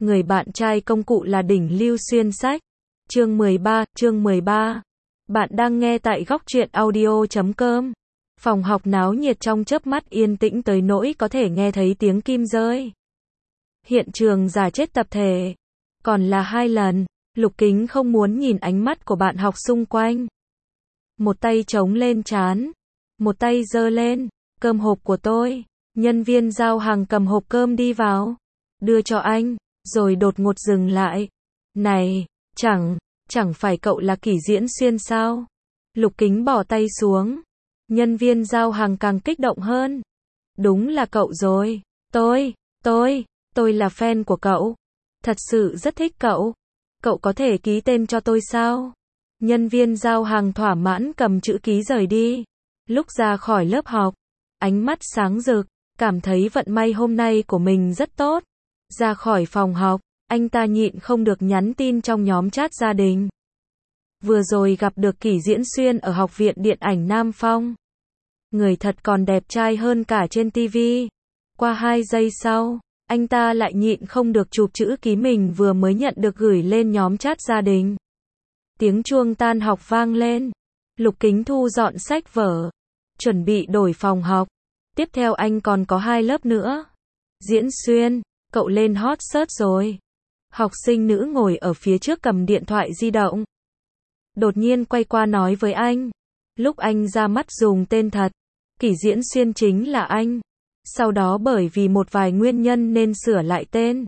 Người bạn trai công cụ là đỉnh lưu xuyên sách. Chương 13. Bạn đang nghe tại góc truyện audio.com. Phòng học náo nhiệt trong chớp mắt yên tĩnh tới nỗi có thể nghe thấy tiếng kim rơi. Hiện trường giả chết tập thể. Còn là 2 lần, Lục Kính không muốn nhìn ánh mắt của bạn học xung quanh. Một tay chống lên trán, một tay giơ lên, cơm hộp của tôi. Nhân viên giao hàng cầm hộp cơm đi vào, đưa cho anh, rồi đột ngột dừng lại. Này, chẳng phải cậu là Kỷ Diễn Xuyên sao? Lục Kính bỏ tay xuống. Nhân viên giao hàng càng kích động hơn. Đúng là cậu rồi, tôi là fan của cậu. Thật sự rất thích cậu. Cậu có thể ký tên cho tôi sao? Nhân viên giao hàng thỏa mãn cầm chữ ký rời đi. Lúc ra khỏi lớp học, ánh mắt sáng rực, cảm thấy vận may hôm nay của mình rất tốt. Ra khỏi phòng học, anh ta nhịn không được nhắn tin trong nhóm chat gia đình. Vừa rồi gặp được Kỷ Diễn Xuyên ở Học viện Điện ảnh Nam Phong. Người thật còn đẹp trai hơn cả trên TV. Qua 2 giây sau, anh ta lại nhịn không được chụp chữ ký mình vừa mới nhận được gửi lên nhóm chat gia đình. Tiếng chuông tan học vang lên. Lục Kính thu dọn sách vở, chuẩn bị đổi phòng học. Tiếp theo anh còn có 2 lớp nữa. Diễn Xuyên, cậu lên hot search rồi. Học sinh nữ ngồi ở phía trước cầm điện thoại di động. Đột nhiên quay qua nói với anh. Lúc anh ra mắt dùng tên thật, Kỷ Diễn Xuyên chính là anh. Sau đó bởi vì một vài nguyên nhân nên sửa lại tên.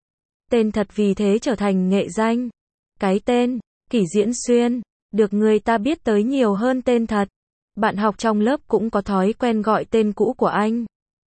Tên thật vì thế trở thành nghệ danh. Cái tên, Kỷ Diễn Xuyên, được người ta biết tới nhiều hơn tên thật. Bạn học trong lớp cũng có thói quen gọi tên cũ của anh.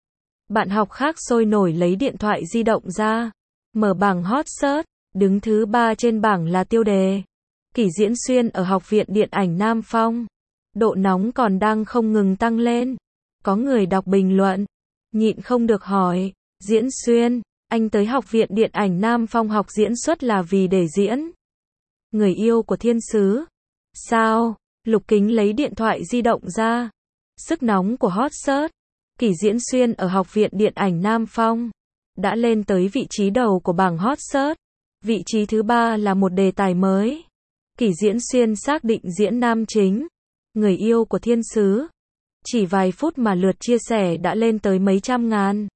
Bạn học khác sôi nổi lấy điện thoại di động ra, mở bảng hot search, đứng thứ 3 trên bảng là tiêu đề. Kỷ Diễn Xuyên ở Học viện Điện ảnh Nam Phong. Độ nóng còn đang không ngừng tăng lên. Có người đọc bình luận, nhịn không được hỏi, Diễn Xuyên, anh tới Học viện Điện ảnh Nam Phong học diễn xuất là vì để diễn người yêu của thiên sứ sao? Lục Kính lấy điện thoại di động ra. Sức nóng của hot search, Kỷ Diễn Xuyên ở Học viện Điện ảnh Nam Phong đã lên tới vị trí đầu của bảng hot search. Vị trí thứ 3 là một đề tài mới. Kỷ Diễn Xuyên xác định diễn nam chính, người yêu của thiên sứ. Chỉ vài phút mà lượt chia sẻ đã lên tới mấy trăm ngàn.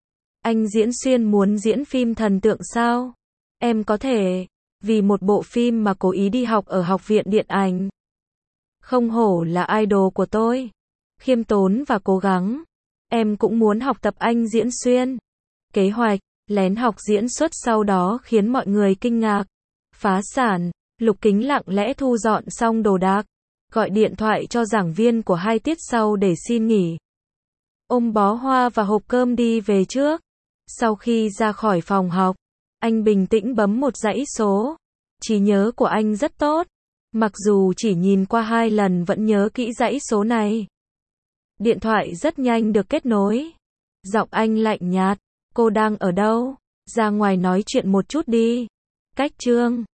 Anh Diễn Xuyên muốn diễn phim thần tượng sao? Em có thể, vì một bộ phim mà cố ý đi học ở Học viện Điện ảnh. Không hổ là idol của tôi. Khiêm tốn và cố gắng. Em cũng muốn học tập anh Diễn Xuyên. Kế hoạch, lén học diễn xuất sau đó khiến mọi người kinh ngạc. Phá sản, Lục Kính lặng lẽ thu dọn xong đồ đạc. Gọi điện thoại cho giảng viên của 2 tiết sau để xin nghỉ. Ôm bó hoa và hộp cơm đi về trước. Sau khi ra khỏi phòng học, anh bình tĩnh bấm một dãy số. Trí nhớ của anh rất tốt. Mặc dù chỉ nhìn qua 2 lần vẫn nhớ kỹ dãy số này. Điện thoại rất nhanh được kết nối. Giọng anh lạnh nhạt. Cô đang ở đâu? Ra ngoài nói chuyện một chút đi. Cách Trương.